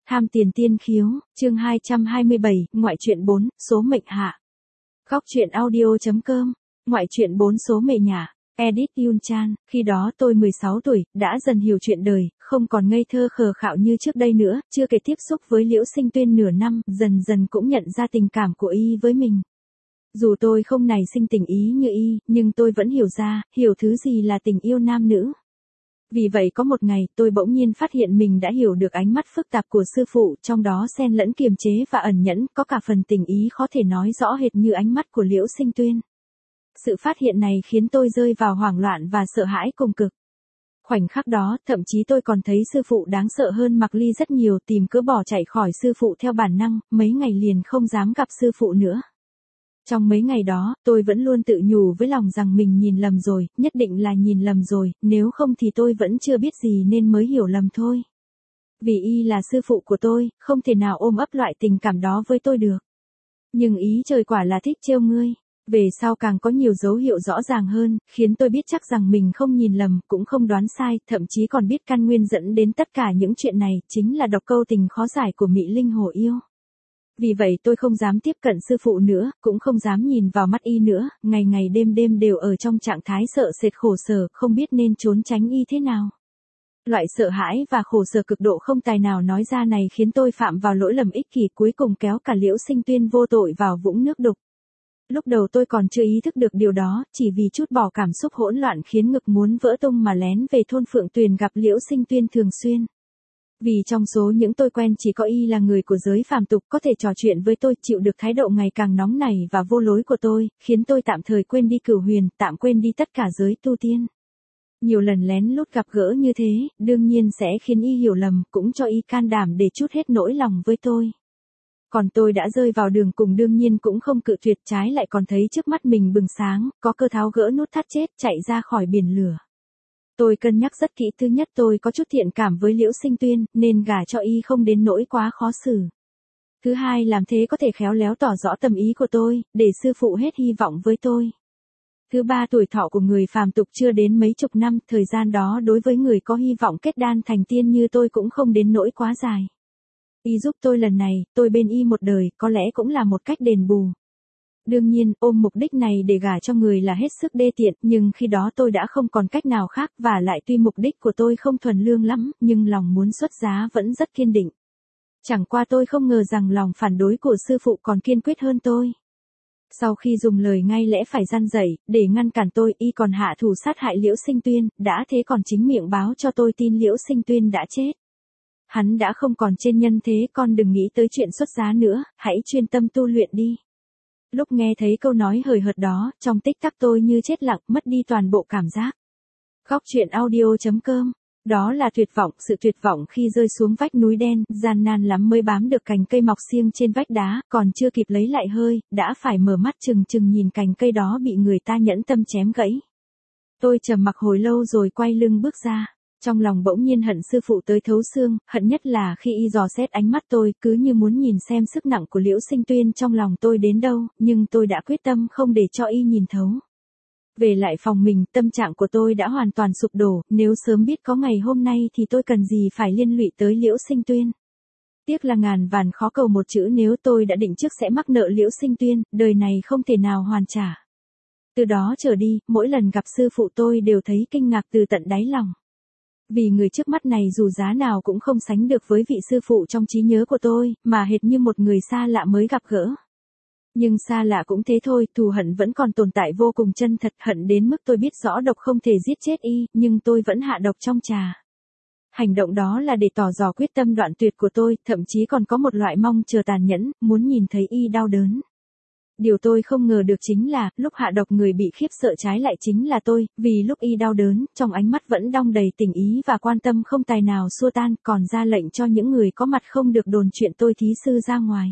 Tham tiền tiên khiếu, chương 227, ngoại truyện 4, số mệnh hạ. Góc truyện audio.com, ngoại truyện 4 số mệnh nhà, edit Yun Chan, khi đó tôi 16 tuổi, đã dần hiểu chuyện đời, không còn ngây thơ khờ khạo như trước đây nữa, chưa kể tiếp xúc với Liễu Sinh Tuyên nửa năm, dần dần cũng nhận ra tình cảm của y với mình. Dù tôi không nảy sinh tình ý như y, nhưng tôi vẫn hiểu thứ gì là tình yêu nam nữ. Vì vậy có một ngày, tôi bỗng nhiên phát hiện mình đã hiểu được ánh mắt phức tạp của sư phụ, trong đó xen lẫn kiềm chế và ẩn nhẫn, có cả phần tình ý khó thể nói rõ hệt như ánh mắt của Liễu Sinh Tuyên. Sự phát hiện này khiến tôi rơi vào hoảng loạn và sợ hãi cùng cực. Khoảnh khắc đó, thậm chí tôi còn thấy sư phụ đáng sợ hơn Mạc Ly rất nhiều, tìm cớ bỏ chạy khỏi sư phụ theo bản năng, mấy ngày liền không dám gặp sư phụ nữa. Trong mấy ngày đó, tôi vẫn luôn tự nhủ với lòng rằng mình nhìn lầm rồi, nhất định là nhìn lầm rồi, nếu không thì tôi vẫn chưa biết gì nên mới hiểu lầm thôi. Vì y là sư phụ của tôi, không thể nào ôm ấp loại tình cảm đó với tôi được. Nhưng ý trời quả là thích trêu ngươi. Về sau càng có nhiều dấu hiệu rõ ràng hơn, khiến tôi biết chắc rằng mình không nhìn lầm, cũng không đoán sai, thậm chí còn biết căn nguyên dẫn đến tất cả những chuyện này, chính là độc câu tình khó giải của Mị Linh Hồ Yêu. Vì vậy tôi không dám tiếp cận sư phụ nữa, cũng không dám nhìn vào mắt y nữa, ngày ngày đêm đêm đều ở trong trạng thái sợ sệt khổ sở, không biết nên trốn tránh y thế nào. Loại sợ hãi và khổ sở cực độ không tài nào nói ra này khiến tôi phạm vào lỗi lầm ích kỷ, cuối cùng kéo cả Liễu Sinh Tuyên vô tội vào vũng nước đục. Lúc đầu tôi còn chưa ý thức được điều đó, chỉ vì chút bỏ cảm xúc hỗn loạn khiến ngực muốn vỡ tung mà lén về thôn Phượng Tuyền gặp Liễu Sinh Tuyên thường xuyên. Vì trong số những tôi quen chỉ có y là người của giới phàm tục, có thể trò chuyện với tôi, chịu được thái độ ngày càng nóng nảy và vô lối của tôi, khiến tôi tạm thời quên đi Cửu Huyền, tạm quên đi tất cả giới tu tiên. Nhiều lần lén lút gặp gỡ như thế, đương nhiên sẽ khiến y hiểu lầm, cũng cho y can đảm để trút hết nỗi lòng với tôi. Còn tôi đã rơi vào đường cùng đương nhiên cũng không cự tuyệt, trái lại còn thấy trước mắt mình bừng sáng, có cơ tháo gỡ nút thắt chết, chạy ra khỏi biển lửa. Tôi cân nhắc rất kỹ, thứ nhất tôi có chút thiện cảm với Liễu Sinh Tuyên, nên gả cho y không đến nỗi quá khó xử. Thứ hai làm thế có thể khéo léo tỏ rõ tâm ý của tôi, để sư phụ hết hy vọng với tôi. Thứ ba tuổi thọ của người phàm tục chưa đến mấy chục năm, thời gian đó đối với người có hy vọng kết đan thành tiên như tôi cũng không đến nỗi quá dài. Y giúp tôi lần này, tôi bên y một đời, có lẽ cũng là một cách đền bù. Đương nhiên, ôm mục đích này để gả cho người là hết sức đê tiện, nhưng khi đó tôi đã không còn cách nào khác, và lại tuy mục đích của tôi không thuần lương lắm, nhưng lòng muốn xuất giá vẫn rất kiên định. Chẳng qua tôi không ngờ rằng lòng phản đối của sư phụ còn kiên quyết hơn tôi. Sau khi dùng lời ngay lẽ phải răn dạy, để ngăn cản tôi, y còn hạ thủ sát hại Liễu Sinh Tuyên, đã thế còn chính miệng báo cho tôi tin Liễu Sinh Tuyên đã chết. Hắn đã không còn trên nhân thế, con đừng nghĩ tới chuyện xuất giá nữa, hãy chuyên tâm tu luyện đi. Lúc nghe thấy câu nói hời hợt đó, trong tích tắc tôi như chết lặng, mất đi toàn bộ cảm giác. Góc truyện audio.com, đó là tuyệt vọng, sự tuyệt vọng khi rơi xuống vách núi đen, gian nan lắm mới bám được cành cây mọc xiêng trên vách đá, còn chưa kịp lấy lại hơi, đã phải mở mắt trừng trừng nhìn cành cây đó bị người ta nhẫn tâm chém gãy. Tôi trầm mặc hồi lâu rồi quay lưng bước ra. Trong lòng bỗng nhiên hận sư phụ tới thấu xương, hận nhất là khi y dò xét ánh mắt tôi, cứ như muốn nhìn xem sức nặng của Liễu Sinh Tuyên trong lòng tôi đến đâu, nhưng tôi đã quyết tâm không để cho y nhìn thấu. Về lại phòng mình, tâm trạng của tôi đã hoàn toàn sụp đổ, nếu sớm biết có ngày hôm nay thì tôi cần gì phải liên lụy tới Liễu Sinh Tuyên. Tiếc là ngàn vàn khó cầu một chữ, nếu tôi đã định trước sẽ mắc nợ Liễu Sinh Tuyên, đời này không thể nào hoàn trả. Từ đó trở đi, mỗi lần gặp sư phụ tôi đều thấy kinh ngạc từ tận đáy lòng. Vì người trước mắt này dù giá nào cũng không sánh được với vị sư phụ trong trí nhớ của tôi, mà hệt như một người xa lạ mới gặp gỡ. Nhưng xa lạ cũng thế thôi, thù hận vẫn còn tồn tại vô cùng chân thật, hận đến mức tôi biết rõ độc không thể giết chết y, nhưng tôi vẫn hạ độc trong trà. Hành động đó là để tỏ rõ quyết tâm đoạn tuyệt của tôi, thậm chí còn có một loại mong chờ tàn nhẫn, muốn nhìn thấy y đau đớn. Điều tôi không ngờ được chính là, lúc hạ độc người bị khiếp sợ trái lại chính là tôi, vì lúc y đau đớn, trong ánh mắt vẫn đong đầy tình ý và quan tâm không tài nào xua tan, còn ra lệnh cho những người có mặt không được đồn chuyện tôi thí sư ra ngoài.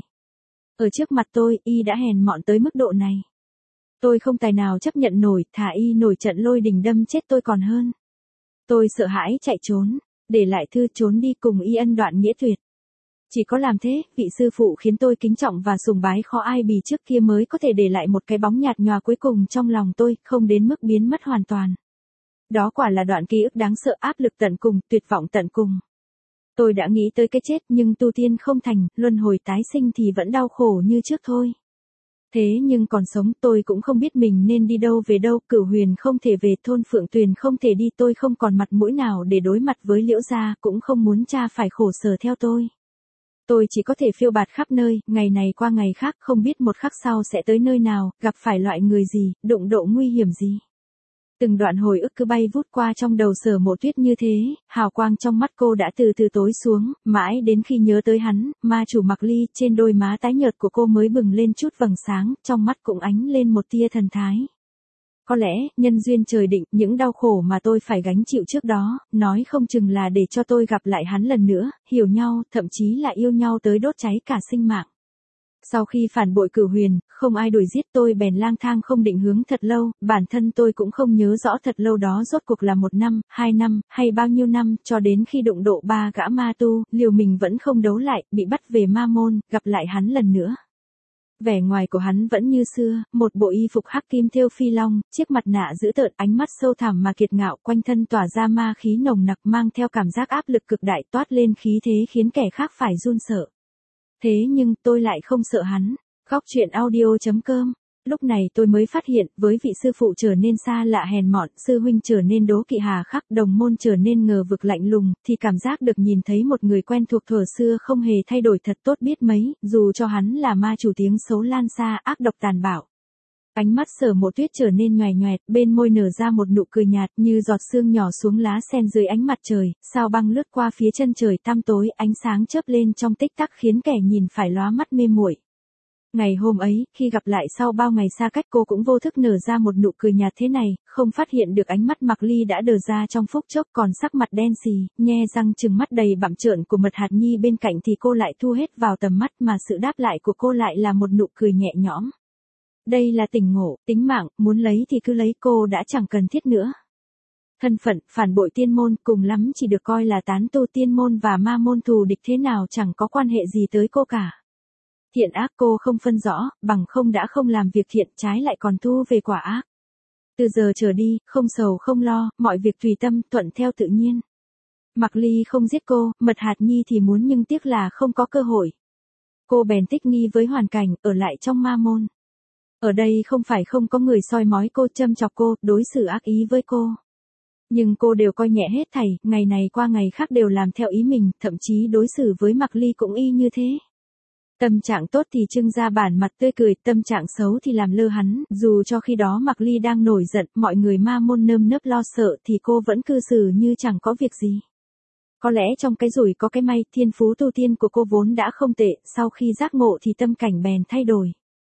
Ở trước mặt tôi, y đã hèn mọn tới mức độ này. Tôi không tài nào chấp nhận nổi, thà y nổi trận lôi đình đâm chết tôi còn hơn. Tôi sợ hãi chạy trốn, để lại thư trốn đi cùng y ân đoạn nghĩa tuyệt. Chỉ có làm thế, vị sư phụ khiến tôi kính trọng và sùng bái khó ai bì trước kia mới có thể để lại một cái bóng nhạt nhòa cuối cùng trong lòng tôi, không đến mức biến mất hoàn toàn. Đó quả là đoạn ký ức đáng sợ, áp lực tận cùng, tuyệt vọng tận cùng. Tôi đã nghĩ tới cái chết nhưng tu tiên không thành, luân hồi tái sinh thì vẫn đau khổ như trước thôi. Thế nhưng còn sống tôi cũng không biết mình nên đi đâu về đâu, Cửu Huyền không thể về, thôn Phượng Tuyền không thể đi, tôi không còn mặt mũi nào để đối mặt với Liễu gia, cũng không muốn cha phải khổ sở theo tôi. Tôi chỉ có thể phiêu bạt khắp nơi, ngày này qua ngày khác, không biết một khắc sau sẽ tới nơi nào, gặp phải loại người gì, đụng độ nguy hiểm gì. Từng đoạn hồi ức cứ bay vút qua trong đầu Sở Mộ Tuyết như thế, hào quang trong mắt cô đã từ từ tối xuống, mãi đến khi nhớ tới hắn, ma chủ Mặc Ly, trên đôi má tái nhợt của cô mới bừng lên chút vầng sáng, trong mắt cũng ánh lên một tia thần thái. Có lẽ, nhân duyên trời định, những đau khổ mà tôi phải gánh chịu trước đó, nói không chừng là để cho tôi gặp lại hắn lần nữa, hiểu nhau, thậm chí là yêu nhau tới đốt cháy cả sinh mạng. Sau khi phản bội Cửu Huyền, không ai đuổi giết tôi bèn lang thang không định hướng thật lâu, bản thân tôi cũng không nhớ rõ thật lâu đó rốt cuộc là 1 năm, 2 năm, hay bao nhiêu năm, cho đến khi đụng độ 3 gã ma tu, liều mình vẫn không đấu lại, bị bắt về ma môn, gặp lại hắn lần nữa. Vẻ ngoài của hắn vẫn như xưa, một bộ y phục hắc kim thêu phi long, chiếc mặt nạ dữ tợn, ánh mắt sâu thẳm mà kiệt ngạo, quanh thân tỏa ra ma khí nồng nặc, mang theo cảm giác áp lực cực đại, toát lên khí thế khiến kẻ khác phải run sợ. Thế nhưng tôi lại không sợ hắn. Góc truyện audio.com. Lúc này tôi mới phát hiện, với vị sư phụ trở nên xa lạ hèn mọn, sư huynh trở nên đố kỵ hà khắc, đồng môn trở nên ngờ vực lạnh lùng, thì cảm giác được nhìn thấy một người quen thuộc thuở xưa không hề thay đổi thật tốt biết mấy, dù cho hắn là ma chủ tiếng xấu lan xa, ác độc tàn bạo. Ánh mắt Sở Mộ Tuyết trở nên nhoẻn nhoẹt, bên môi nở ra một nụ cười nhạt như giọt sương nhỏ xuống lá sen dưới ánh mặt trời, sao băng lướt qua phía chân trời tăm tối, ánh sáng chớp lên trong tích tắc khiến kẻ nhìn phải lóa mắt mê muội. Ngày hôm ấy, khi gặp lại sau bao ngày xa cách, cô cũng vô thức nở ra một nụ cười nhạt thế này, không phát hiện được ánh mắt Mặc Ly đã đờ ra trong phút chốc, còn sắc mặt đen xì, nhe răng trừng mắt đầy bặm trợn của Mật Hạt Nhi bên cạnh thì cô lại thu hết vào tầm mắt, mà sự đáp lại của cô lại là một nụ cười nhẹ nhõm. Đây là tỉnh ngộ, tính mạng, muốn lấy thì cứ lấy, cô đã chẳng cần thiết nữa. Thân phận, phản bội tiên môn, cùng lắm chỉ được coi là tán tu tiên môn và ma môn thù địch thế nào chẳng có quan hệ gì tới cô cả. Thiện ác cô không phân rõ, bằng không đã không làm việc thiện, trái lại còn thu về quả ác. Từ giờ trở đi, không sầu không lo, mọi việc tùy tâm, thuận theo tự nhiên. Mặc Ly không giết cô, Mật Hạt Nhi thì muốn nhưng tiếc là không có cơ hội. Cô bèn thích nghi với hoàn cảnh, ở lại trong ma môn. Ở đây không phải không có người soi mói cô, châm chọc cô, đối xử ác ý với cô. Nhưng cô đều coi nhẹ hết thảy, ngày này qua ngày khác đều làm theo ý mình, thậm chí đối xử với Mặc Ly cũng y như thế. Tâm trạng tốt thì trưng ra bản mặt tươi cười, tâm trạng xấu thì làm lơ hắn, dù cho khi đó Mặc Ly đang nổi giận, mọi người ma môn nơm nớp lo sợ thì cô vẫn cư xử như chẳng có việc gì. Có lẽ trong cái rủi có cái may, thiên phú tu tiên của cô vốn đã không tệ, sau khi giác ngộ thì tâm cảnh bèn thay đổi.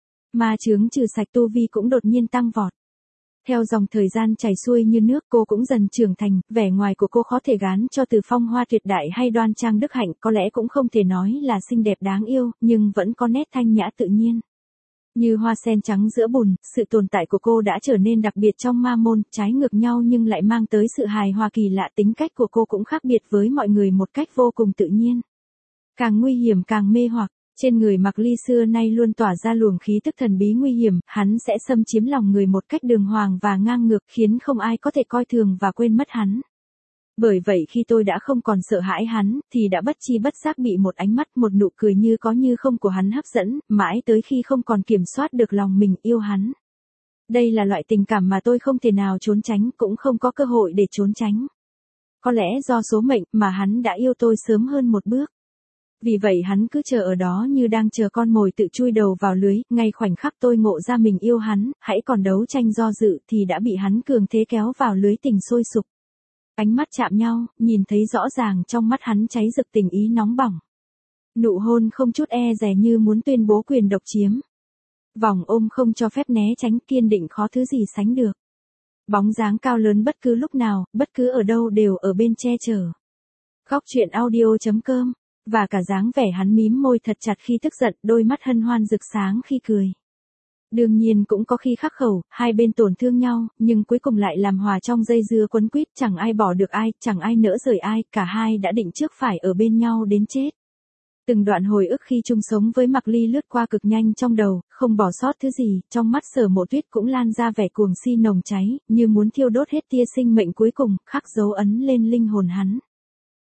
Ma chướng trừ sạch tu vi cũng đột nhiên tăng vọt. Theo dòng thời gian chảy xuôi như nước, cô cũng dần trưởng thành, vẻ ngoài của cô khó thể gán cho từ phong hoa tuyệt đại hay đoan trang đức hạnh, có lẽ cũng không thể nói là xinh đẹp đáng yêu, nhưng vẫn có nét thanh nhã tự nhiên. Như hoa sen trắng giữa bùn, sự tồn tại của cô đã trở nên đặc biệt trong ma môn, trái ngược nhau nhưng lại mang tới sự hài hòa kỳ lạ, tính cách của cô cũng khác biệt với mọi người một cách vô cùng tự nhiên. Càng nguy hiểm càng mê hoặc. Trên người Mặc Ly xưa nay luôn tỏa ra luồng khí tức thần bí nguy hiểm, hắn sẽ xâm chiếm lòng người một cách đường hoàng và ngang ngược khiến không ai có thể coi thường và quên mất hắn. Bởi vậy khi tôi đã không còn sợ hãi hắn, thì đã bất chi bất giác bị một ánh mắt, một nụ cười như có như không của hắn hấp dẫn, mãi tới khi không còn kiểm soát được lòng mình yêu hắn. Đây là loại tình cảm mà tôi không thể nào trốn tránh, cũng không có cơ hội để trốn tránh. Có lẽ do số mệnh mà hắn đã yêu tôi sớm hơn một bước. Vì vậy hắn cứ chờ ở đó như đang chờ con mồi tự chui đầu vào lưới, ngay khoảnh khắc tôi ngộ ra mình yêu hắn, hãy còn đấu tranh do dự thì đã bị hắn cường thế kéo vào lưới tình sôi sục. Ánh mắt chạm nhau, nhìn thấy rõ ràng trong mắt hắn cháy rực tình ý nóng bỏng. Nụ hôn không chút e dè như muốn tuyên bố quyền độc chiếm. Vòng ôm không cho phép né tránh, kiên định khó thứ gì sánh được. Bóng dáng cao lớn bất cứ lúc nào, bất cứ ở đâu đều ở bên che chở. Góc truyện audio.com. Và cả dáng vẻ hắn mím môi thật chặt khi tức giận, đôi mắt hân hoan rực sáng khi cười. Đương nhiên cũng có khi khắc khẩu, hai bên tổn thương nhau, nhưng cuối cùng lại làm hòa trong dây dưa quấn quýt, chẳng ai bỏ được ai, chẳng ai nỡ rời ai, cả hai đã định trước phải ở bên nhau đến chết. Từng đoạn hồi ức khi chung sống với Mặc Ly lướt qua cực nhanh trong đầu, không bỏ sót thứ gì, trong mắt Sở Mộ Tuyết cũng lan ra vẻ cuồng si nồng cháy, như muốn thiêu đốt hết tia sinh mệnh cuối cùng, khắc dấu ấn lên linh hồn hắn.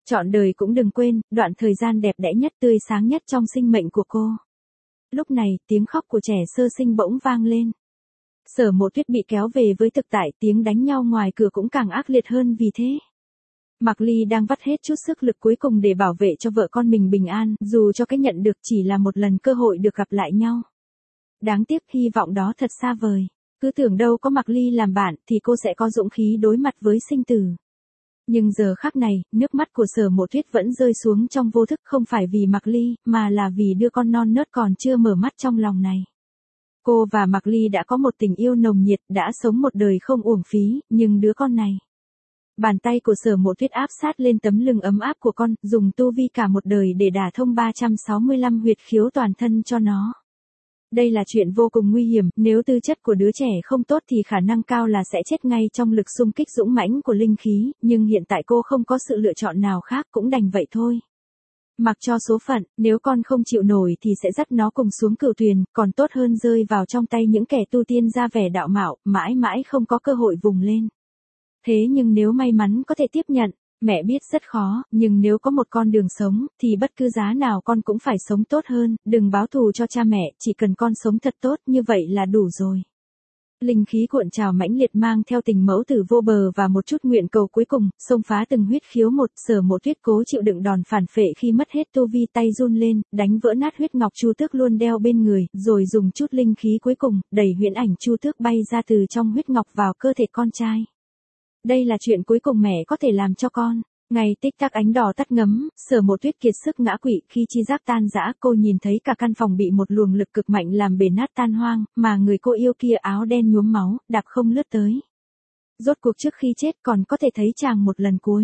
Trọn đời cũng đừng quên, đoạn thời gian đẹp đẽ nhất tươi sáng nhất trong sinh mệnh của cô. Lúc này, tiếng khóc của trẻ sơ sinh bỗng vang lên. Sở Mộ Tuyết bị kéo về với thực tại, tiếng đánh nhau ngoài cửa cũng càng ác liệt hơn vì thế. Mạc Ly đang vắt hết chút sức lực cuối cùng để bảo vệ cho vợ con mình bình an, dù cho cái nhận được chỉ là một lần cơ hội được gặp lại nhau. Đáng tiếc hy vọng đó thật xa vời. Cứ tưởng đâu có Mạc Ly làm bạn thì cô sẽ có dũng khí đối mặt với sinh tử. Nhưng giờ khắc này, nước mắt của Sở Mộ Tuyết vẫn rơi xuống trong vô thức, không phải vì Mạc Ly, mà là vì đứa con non nớt còn chưa mở mắt trong lòng này. Cô và Mạc Ly đã có một tình yêu nồng nhiệt, đã sống một đời không uổng phí, nhưng đứa con này. Bàn tay của Sở Mộ Tuyết áp sát lên tấm lưng ấm áp của con, dùng tu vi cả một đời để đả thông 365 huyệt khiếu toàn thân cho nó. Đây là chuyện vô cùng nguy hiểm, nếu tư chất của đứa trẻ không tốt thì khả năng cao là sẽ chết ngay trong lực xung kích dũng mãnh của linh khí, nhưng hiện tại cô không có sự lựa chọn nào khác, cũng đành vậy thôi. Mặc cho số phận, nếu con không chịu nổi thì sẽ dắt nó cùng xuống cửu tuyền, còn tốt hơn rơi vào trong tay những kẻ tu tiên ra vẻ đạo mạo, mãi mãi không có cơ hội vùng lên. Thế nhưng nếu may mắn có thể tiếp nhận, mẹ biết rất khó, nhưng nếu có một con đường sống, thì bất cứ giá nào con cũng phải sống tốt hơn, đừng báo thù cho cha mẹ, chỉ cần con sống thật tốt như vậy là đủ rồi. Linh khí cuộn trào mãnh liệt mang theo tình mẫu tử vô bờ và một chút nguyện cầu cuối cùng, xông phá từng huyết khiếu một. Sở Mộ Tuyết cố chịu đựng đòn phản phệ khi mất hết tu vi, tay run lên, đánh vỡ nát huyết ngọc chu tước luôn đeo bên người, rồi dùng chút linh khí cuối cùng, đẩy huyễn ảnh chu tước bay ra từ trong huyết ngọc vào cơ thể con trai. Đây là chuyện cuối cùng mẹ có thể làm cho con. Ngày tích tắc ánh đỏ tắt ngấm, Sở Mộ Tuyết kiệt sức ngã quỵ, khi chi giác tan rã, cô nhìn thấy cả căn phòng bị một luồng lực cực mạnh làm bể nát tan hoang, mà người cô yêu kia áo đen nhuốm máu, đạp không lướt tới. Rốt cuộc trước khi chết còn có thể thấy chàng một lần cuối.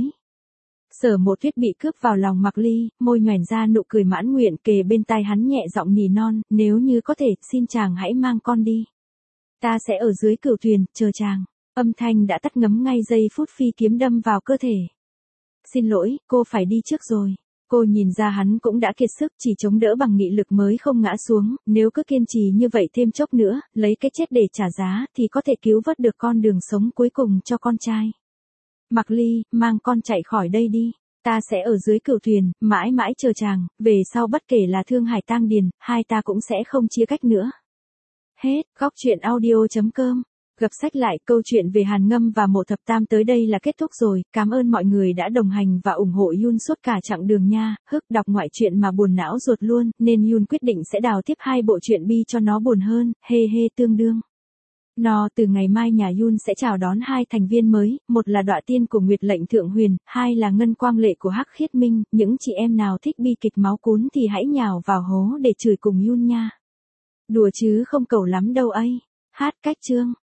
Sở Mộ Tuyết bị cướp vào lòng Mạc Ly, môi nhoẻn ra nụ cười mãn nguyện, kề bên tai hắn nhẹ giọng nỉ non, nếu như có thể, xin chàng hãy mang con đi. Ta sẽ ở dưới cửu thuyền, chờ chàng. Âm thanh đã tắt ngấm ngay giây phút phi kiếm đâm vào cơ thể. Xin lỗi, cô phải đi trước rồi. Cô nhìn ra hắn cũng đã kiệt sức, chỉ chống đỡ bằng nghị lực mới không ngã xuống, nếu cứ kiên trì như vậy thêm chốc nữa, lấy cái chết để trả giá, thì có thể cứu vớt được con đường sống cuối cùng cho con trai. Mạc Ly, mang con chạy khỏi đây đi. Ta sẽ ở dưới cửu thuyền, mãi mãi chờ chàng, về sau bất kể là Thương Hải Tang Điền, hai ta cũng sẽ không chia cách nữa. Hết, góc truyện audio.com. Gập sách lại, câu chuyện về Hàn Ngâm và Mộ Thập Tam tới đây là kết thúc rồi, cảm ơn mọi người đã đồng hành và ủng hộ Yun suốt cả chặng đường nha. Đọc ngoại truyện mà buồn não ruột luôn, nên Yun quyết định sẽ đào tiếp 2 bộ truyện bi cho nó buồn hơn, tương đương. Từ ngày mai nhà Yun sẽ chào đón 2 thành viên mới, một là Đọa Tiên của Nguyệt Lệnh Thượng Huyền, 2 là Ngân Quang Lệ của Hắc Khiết Minh, những chị em nào thích bi kịch máu cún thì hãy nhào vào hố để chửi cùng Yun nha. Đùa chứ không cầu lắm đâu ấy. Hát cách chương.